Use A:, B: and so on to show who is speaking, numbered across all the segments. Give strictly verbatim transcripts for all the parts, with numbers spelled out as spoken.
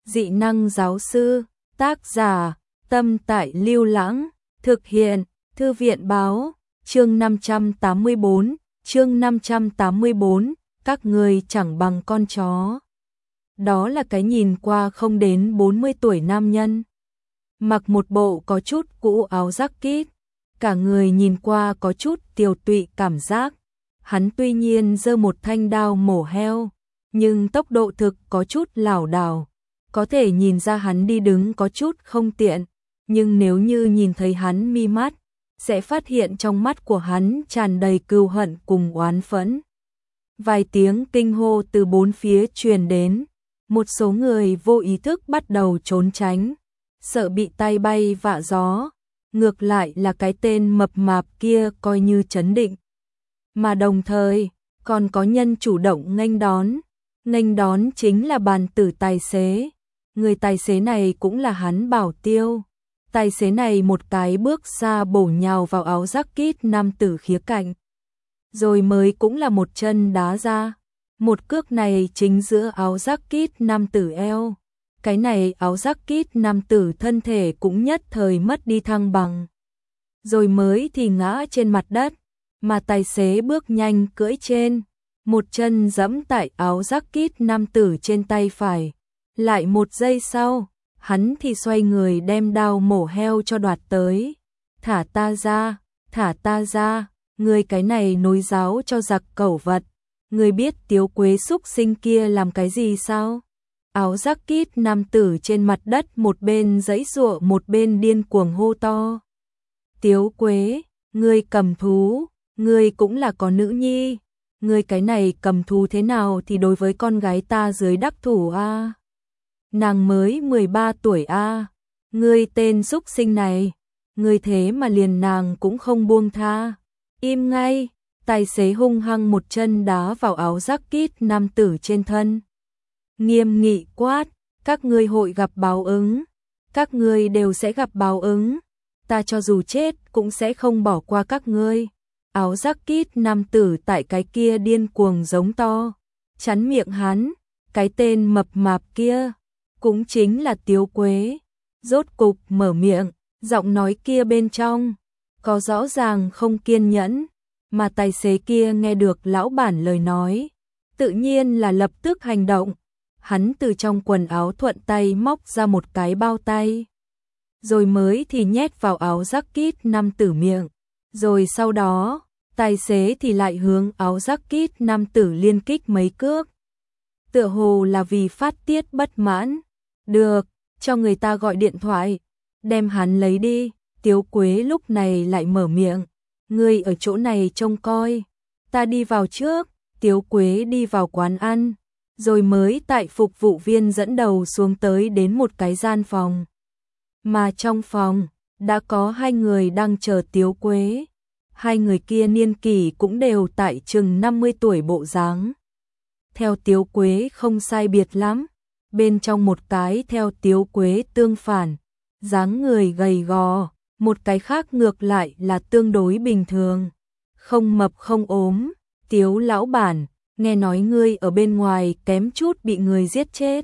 A: Dị năng giáo sư, tác giả, Tâm Tại Lưu Lãng, thực hiện, Thư viện báo, chương năm trăm tám mươi bốn, chương năm trăm tám mươi bốn, các người chẳng bằng con chó. Đó là cái nhìn qua không đến bốn mươi tuổi nam nhân. Mặc một bộ có chút cũ áo jacket, cả người nhìn qua có chút tiều tụy cảm giác. Hắn tuy nhiên giơ một thanh đao mổ heo, nhưng tốc độ thực có chút lảo đảo. Có thể nhìn ra hắn đi đứng có chút không tiện, nhưng nếu như nhìn thấy hắn mi mắt, sẽ phát hiện trong mắt của hắn tràn đầy cừu hận cùng oán phẫn. Vài tiếng kinh hô từ bốn phía truyền đến, một số người vô ý thức bắt đầu trốn tránh, sợ bị tay bay vạ gió. Ngược lại là cái tên mập mạp kia coi như trấn định, mà đồng thời còn có nhân chủ động nghênh đón. Nghênh đón chính là bàn tử tài xế. Người tài xế này cũng là hắn bảo tiêu. Tài xế này một cái bước xa bổ nhào vào áo jacket nam tử khía cạnh, rồi mới cũng là một chân đá ra. Một cước này chính giữa áo jacket nam tử eo. Cái này áo jacket nam tử thân thể cũng nhất thời mất đi thăng bằng, rồi mới thì ngã trên mặt đất, mà tài xế bước nhanh cưỡi trên, một chân giẫm tại áo jacket nam tử trên tay phải. Lại một giây sau, hắn thì xoay người đem đao mổ heo cho đoạt tới. Thả ta ra, thả ta ra, người cái này nối giáo cho giặc cẩu vật. Người biết Tiếu Quế xúc sinh kia làm cái gì sao? Áo jacket nam tử trên mặt đất một bên giãy giụa một bên điên cuồng hô to. Tiếu Quế, ngươi cầm thú, ngươi cũng là có nữ nhi. Ngươi cái này cầm thú thế nào thì đối với con gái ta dưới đắc thủ a? À? Nàng mới mười ba tuổi a, à? Ngươi tên xúc sinh này, ngươi thế mà liền nàng cũng không buông tha. Im ngay, tài xế hung hăng một chân đá vào áo jacket nam tử trên thân. Nghiêm nghị quát, các ngươi hội gặp báo ứng, các ngươi đều sẽ gặp báo ứng, ta cho dù chết cũng sẽ không bỏ qua các ngươi. Áo jacket nam tử tại cái kia điên cuồng giống to, chắn miệng hắn. Cái tên mập mạp kia, cũng chính là Tiếu Quế, rốt cục mở miệng, giọng nói kia bên trong có rõ ràng không kiên nhẫn, mà tài xế kia nghe được lão bản lời nói, tự nhiên là lập tức hành động. Hắn từ trong quần áo thuận tay móc ra một cái bao tay, rồi mới thì nhét vào áo jacket nam tử miệng, rồi sau đó, tài xế thì lại hướng áo jacket nam tử liên kích mấy cước. Tựa hồ là vì phát tiết bất mãn. Được, cho người ta gọi điện thoại, đem hắn lấy đi. Tiếu Quế lúc này lại mở miệng, ngươi ở chỗ này trông coi, ta đi vào trước. Tiếu Quế đi vào quán ăn, rồi mới tại phục vụ viên dẫn đầu xuống tới đến một cái gian phòng. Mà trong phòng, đã có hai người đang chờ Tiếu Quế. Hai người kia niên kỷ cũng đều tại chừng năm mươi tuổi bộ dáng. Theo Tiếu Quế không sai biệt lắm, bên trong một cái theo Tiếu Quế tương phản, dáng người gầy gò, một cái khác ngược lại là tương đối bình thường, không mập không ốm. Tiếu lão bản, nghe nói ngươi ở bên ngoài kém chút bị người giết chết.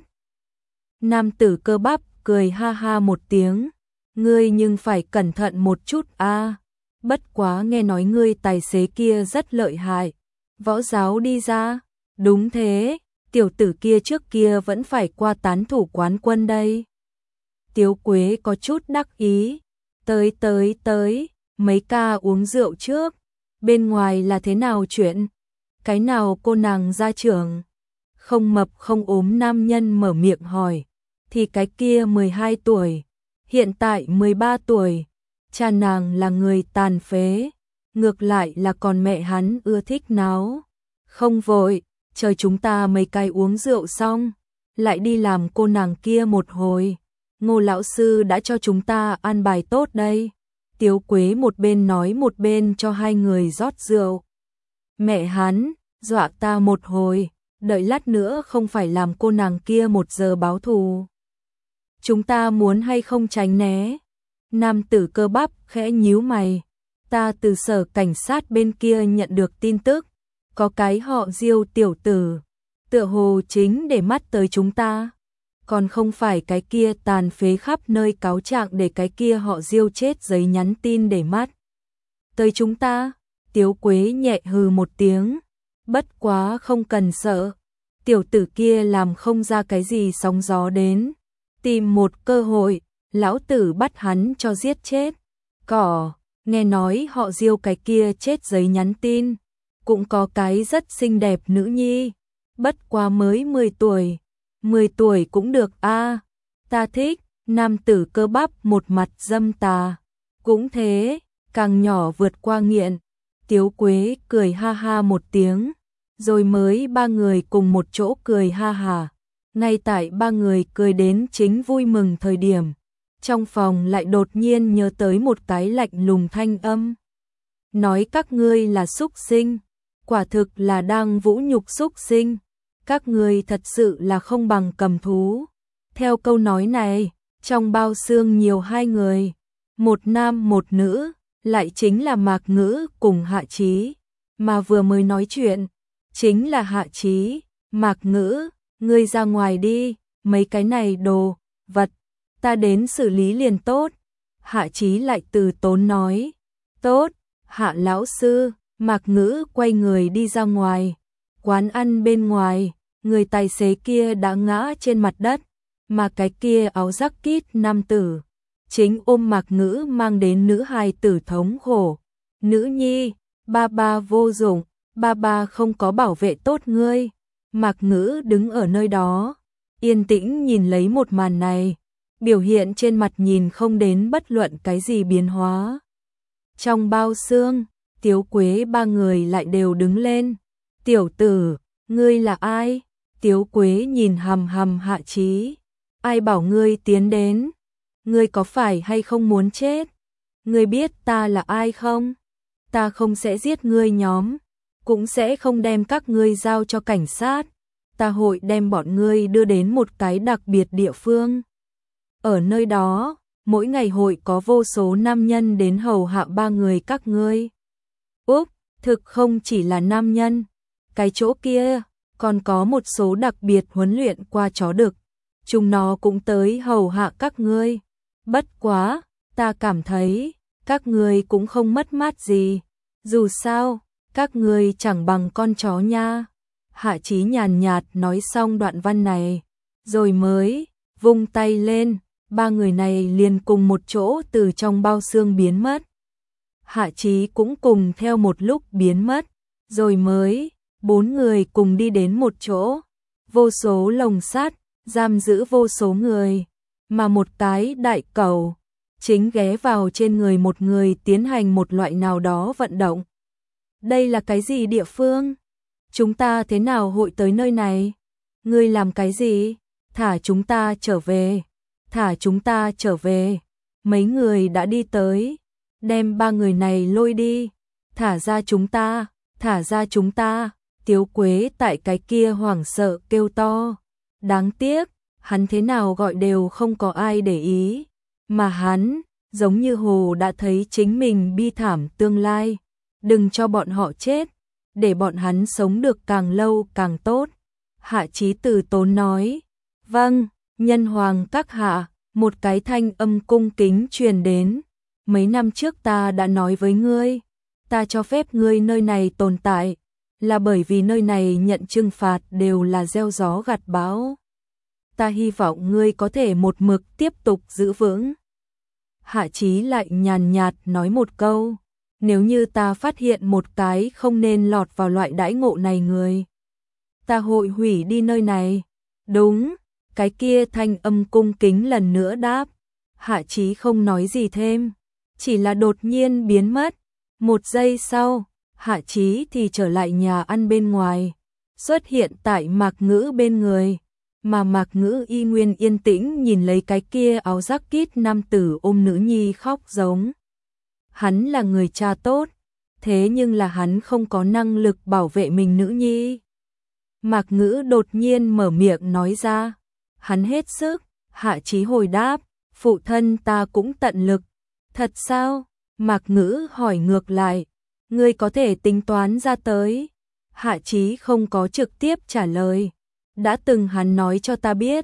A: Nam tử cơ bắp cười ha ha một tiếng, ngươi nhưng phải cẩn thận một chút a. À. Bất quá nghe nói ngươi tài xế kia rất lợi hại, võ giáo đi ra. Đúng thế, tiểu tử kia trước kia vẫn phải qua tán thủ quán quân đây. Tiếu Quế có chút đắc ý, tới tới tới, mấy ca uống rượu trước, bên ngoài là thế nào chuyện? Cái nào cô nàng ra trường? Không mập không ốm nam nhân mở miệng hỏi. Thì cái kia mười hai tuổi, hiện tại mười ba tuổi, cha nàng là người tàn phế, ngược lại là còn mẹ hắn ưa thích náo. Không vội, chờ chúng ta mấy cái uống rượu xong, lại đi làm cô nàng kia một hồi. Ngô lão sư đã cho chúng ta ăn bài tốt đây. Tiếu Quế một bên nói một bên cho hai người rót rượu. Mẹ hắn, dọa ta một hồi, đợi lát nữa không phải làm cô nàng kia một giờ báo thù. Chúng ta muốn hay không tránh né? Nam tử cơ bắp khẽ nhíu mày. Ta từ sở cảnh sát bên kia nhận được tin tức, có cái họ Diêu tiểu tử, tựa hồ chính để mắt tới chúng ta. còn không phải cái kia tàn phế khắp nơi cáo trạng để cái kia họ Diêu chết giấy nhắn tin để mắt tới chúng ta. Tiếu Quế nhẹ hừ một tiếng, bất quá không cần sợ, tiểu tử kia làm không ra cái gì sóng gió đến, tìm một cơ hội, lão tử bắt hắn cho giết chết. Cỏ, nghe nói họ Diêu cái kia chết giấy nhắn tin, cũng có cái rất xinh đẹp nữ nhi, bất quá mới mười tuổi, mười tuổi cũng được a, à, ta thích. Nam tử cơ bắp một mặt dâm tà, cũng thế, càng nhỏ vượt qua nghiện. Tiếu Quế cười ha ha một tiếng, rồi mới ba người cùng một chỗ cười ha ha. Ngay tại ba người cười đến chính vui mừng thời điểm, trong phòng lại đột nhiên nhớ tới một cái lạnh lùng thanh âm. Nói các ngươi là súc sinh, quả thực là đang vũ nhục súc sinh, các ngươi thật sự là không bằng cầm thú. Theo câu nói này, trong bao xương nhiều hai người, một nam một nữ, lại chính là Mạc Ngữ cùng Hạ Chí, mà vừa mới nói chuyện, chính là Hạ Chí. Mạc Ngữ, ngươi ra ngoài đi, mấy cái này đồ vật, ta đến xử lý liền tốt. Hạ Chí lại từ tốn nói, tốt, Hạ lão sư. Mạc Ngữ quay người đi ra ngoài, quán ăn bên ngoài, người tài xế kia đã ngã trên mặt đất, mà cái kia áo rắc kít nam tử chính ôm Mạc Ngữ mang đến nữ hài tử thống khổ. Nữ nhi, ba ba vô dụng, ba ba không có bảo vệ tốt ngươi. Mạc Ngữ đứng ở nơi đó, yên tĩnh nhìn lấy một màn này, biểu hiện trên mặt nhìn không đến bất luận cái gì biến hóa. Trong bao xương, Tiếu Quế ba người lại đều đứng lên. Tiểu tử, ngươi là ai? Tiếu Quế nhìn hằm hằm Hạ Chí. Ai bảo ngươi tiến đến? Ngươi có phải hay không muốn chết? Ngươi biết ta là ai không? Ta không sẽ giết ngươi nhóm, cũng sẽ không đem các ngươi giao cho cảnh sát. Ta hội đem bọn ngươi đưa đến một cái đặc biệt địa phương. Ở nơi đó, mỗi ngày hội có vô số nam nhân đến hầu hạ ba người các ngươi. Úp, thực không chỉ là nam nhân, cái chỗ kia còn có một số đặc biệt huấn luyện qua chó đực, chúng nó cũng tới hầu hạ các ngươi. Bất quá, ta cảm thấy các ngươi cũng không mất mát gì, dù sao, các ngươi chẳng bằng con chó nha. Hạ Chí nhàn nhạt nói xong đoạn văn này, rồi mới vung tay lên, ba người này liền cùng một chỗ từ trong bao xương biến mất. Hạ Chí cũng cùng theo một lúc biến mất, rồi mới bốn người cùng đi đến một chỗ, vô số lồng sắt giam giữ vô số người, mà một cái đại cầu chính ghé vào trên người một người tiến hành một loại nào đó vận động. Đây là cái gì địa phương? Chúng ta thế nào hội tới nơi này? Ngươi làm cái gì? Thả chúng ta trở về, thả chúng ta trở về. Mấy người đã đi tới, đem ba người này lôi đi, thả ra chúng ta, thả ra chúng ta. Tiếu Quế tại cái kia hoảng sợ kêu to. Đáng tiếc, hắn thế nào gọi đều không có ai để ý, mà hắn giống như hồ đã thấy chính mình bi thảm tương lai. Đừng cho bọn họ chết, để bọn hắn sống được càng lâu càng tốt. Hạ Chí từ tốn nói, vâng, nhân hoàng các hạ. Một cái thanh âm cung kính truyền đến, mấy năm trước ta đã nói với ngươi, ta cho phép ngươi nơi này tồn tại, là bởi vì nơi này nhận trừng phạt đều là gieo gió gặt bão. Ta hy vọng ngươi có thể một mực tiếp tục giữ vững. Hạ Chí lại nhàn nhạt nói một câu, nếu như ta phát hiện một cái không nên lọt vào loại đãi ngộ này người, ta hội hủy đi nơi này. Đúng, cái kia thanh âm cung kính lần nữa đáp. Hạ Chí không nói gì thêm, chỉ là đột nhiên biến mất. Một giây sau, Hạ Chí thì trở lại nhà ăn bên ngoài, xuất hiện tại Mạc Ngữ bên người, mà Mạc Ngữ y nguyên yên tĩnh nhìn lấy cái kia áo rắc kít nam tử ôm nữ nhi khóc giống. Hắn là người cha tốt, thế nhưng là hắn không có năng lực bảo vệ mình nữ nhi. Mạc Ngữ đột nhiên mở miệng nói ra, hắn hết sức. Hạ Chí hồi đáp, phụ thân ta cũng tận lực. Thật sao? Mạc Ngữ hỏi ngược lại, ngươi có thể tính toán ra tới. Hạ Chí không có trực tiếp trả lời, đã từng hắn nói cho ta biết,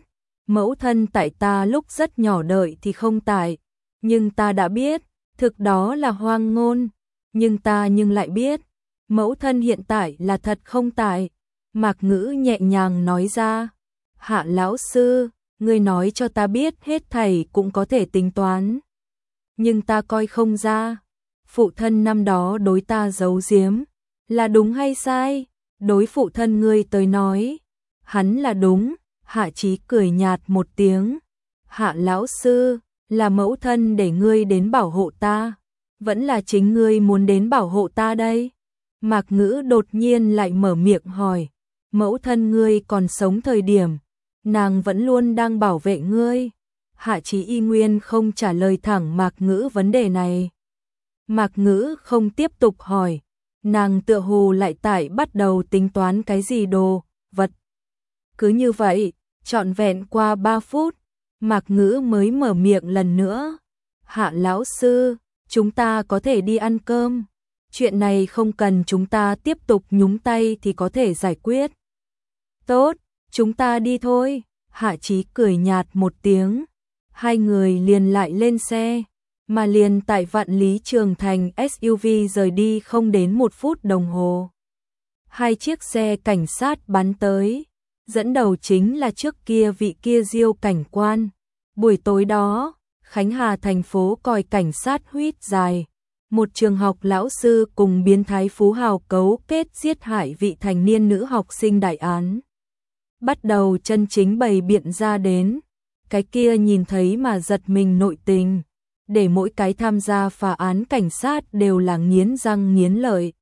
A: mẫu thân tại ta lúc rất nhỏ đợi thì không tại, nhưng ta đã biết, thực đó là hoang ngôn, nhưng ta nhưng lại biết, mẫu thân hiện tại là thật không tại. Mạc Ngữ nhẹ nhàng nói ra, Hạ lão sư, ngươi nói cho ta biết hết thảy cũng có thể tính toán. Nhưng ta coi không ra, phụ thân năm đó đối ta giấu giếm, là đúng hay sai? Đối phụ thân ngươi tới nói, hắn là đúng. Hạ Chí cười nhạt một tiếng, Hạ lão sư, là mẫu thân để ngươi đến bảo hộ ta, vẫn là chính ngươi muốn đến bảo hộ ta đây? Mạc Ngữ đột nhiên lại mở miệng hỏi, mẫu thân ngươi còn sống thời điểm, nàng vẫn luôn đang bảo vệ ngươi. Hạ Chí y nguyên không trả lời thẳng Mạc Ngữ vấn đề này. Mạc Ngữ không tiếp tục hỏi, nàng tựa hồ lại tại bắt đầu tính toán cái gì đồ, vật. Cứ như vậy, trọn vẹn qua ba phút, Mạc Ngữ mới mở miệng lần nữa. Hạ lão sư, chúng ta có thể đi ăn cơm. Chuyện này không cần chúng ta tiếp tục nhúng tay thì có thể giải quyết. Tốt, chúng ta đi thôi. Hạ Chí cười nhạt một tiếng. Hai người liền lại lên xe, mà liền tại Vạn Lý Trường Thành ét u vê rời đi không đến một phút đồng hồ. Hai chiếc xe cảnh sát bắn tới, dẫn đầu chính là trước kia vị kia Diêu cảnh quan. Buổi tối đó, Khánh Hà thành phố còi cảnh sát huýt dài. Một trường học lão sư cùng biến thái phú hào cấu kết giết hại vị thành niên nữ học sinh đại án. Bắt đầu chân chính bày biện ra đến, cái kia nhìn thấy mà giật mình nội tình, để mỗi cái tham gia phá án cảnh sát đều là nghiến răng nghiến lợi.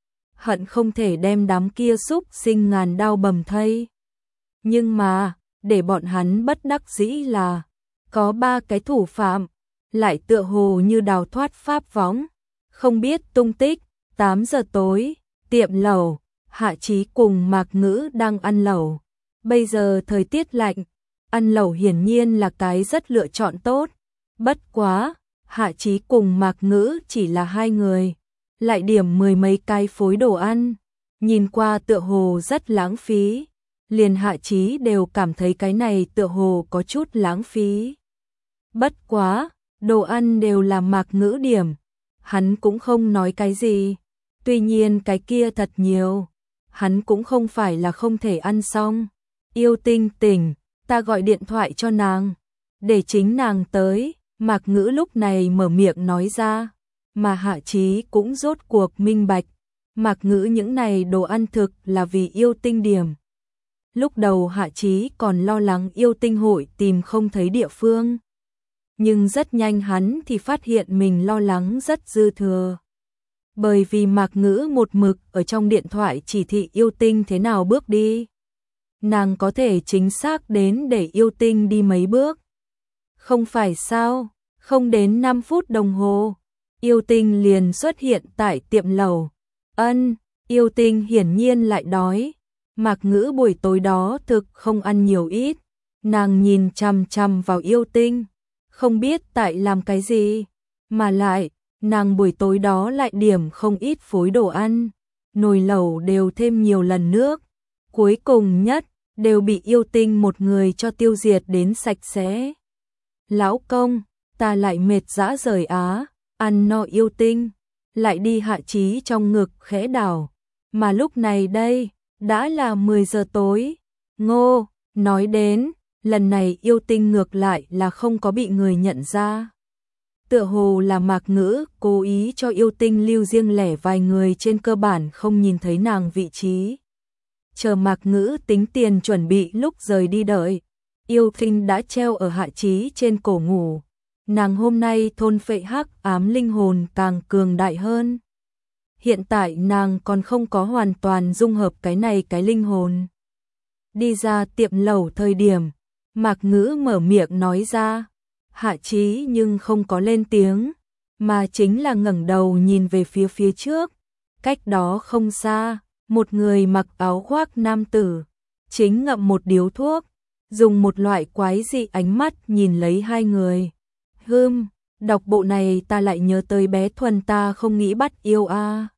A: Hận không thể đem đám kia xúc sinh ngàn đao bầm thây. Nhưng mà, để bọn hắn bất đắc dĩ là, có ba cái thủ phạm, lại tựa hồ như đào thoát pháp võng, không biết tung tích. Tám giờ tối, tiệm lẩu, Hạ Chí cùng Mạc Ngữ đang ăn lẩu. Bây giờ thời tiết lạnh, ăn lẩu hiển nhiên là cái rất lựa chọn tốt. Bất quá, Hạ Chí cùng Mạc Ngữ chỉ là hai người, lại điểm mười mấy cái phối đồ ăn, nhìn qua tựa hồ rất lãng phí. Liền Hạ Chí đều cảm thấy cái này tựa hồ có chút lãng phí. Bất quá, đồ ăn đều là Mạc Ngữ điểm, hắn cũng không nói cái gì. Tuy nhiên cái kia thật nhiều, hắn cũng không phải là không thể ăn xong. Yêu Tinh tỉnh, ta gọi điện thoại cho nàng, để chính nàng tới. Mạc Ngữ lúc này mở miệng nói ra, mà Hạ Chí cũng rốt cuộc minh bạch, Mạc Ngữ những này đồ ăn thực là vì Yêu Tinh điểm. Lúc đầu Hạ Chí còn lo lắng Yêu Tinh hội tìm không thấy địa phương, nhưng rất nhanh hắn thì phát hiện mình lo lắng rất dư thừa. Bởi vì Mạc Ngữ một mực ở trong điện thoại chỉ thị Yêu Tinh thế nào bước đi. Nàng có thể chính xác đến để Yêu Tinh đi mấy bước. Không phải sao, không đến năm phút đồng hồ, Yêu Tinh liền xuất hiện tại tiệm lẩu. Ân, Yêu Tinh hiển nhiên lại đói. Mạc Ngữ buổi tối đó thực không ăn nhiều ít. Nàng nhìn chằm chằm vào Yêu Tinh, không biết tại làm cái gì, mà lại, nàng buổi tối đó lại điểm không ít phối đồ ăn, nồi lẩu đều thêm nhiều lần nước, cuối cùng nhất, đều bị Yêu Tinh một người cho tiêu diệt đến sạch sẽ. Lão công, ta lại mệt dã rời á, ăn no Yêu Tinh, lại đi Hạ Chí trong ngực khẽ đảo, mà lúc này đây, đã là mười giờ tối. Ngô, nói đến, lần này Yêu Tinh ngược lại là không có bị người nhận ra. Tựa hồ là Mạc Ngữ cố ý cho Yêu Tinh lưu riêng lẻ vài người, trên cơ bản không nhìn thấy nàng vị trí. Chờ Mạc Ngữ tính tiền chuẩn bị lúc rời đi đợi, Yêu Tinh đã treo ở Hạ Chí trên cổ ngủ. Nàng hôm nay thôn phệ hắc ám linh hồn càng cường đại hơn. Hiện tại nàng còn không có hoàn toàn dung hợp cái này cái linh hồn. Đi ra tiệm lẩu thời điểm, Mạc Ngữ mở miệng nói ra, Hạ Chí nhưng không có lên tiếng, mà chính là ngẩng đầu nhìn về phía phía trước. Cách đó không xa, một người mặc áo khoác nam tử, chính ngậm một điếu thuốc, dùng một loại quái dị ánh mắt nhìn lấy hai người. Hừm, đọc bộ này ta lại nhớ tới bé Thuần ta không nghĩ bắt yêu a.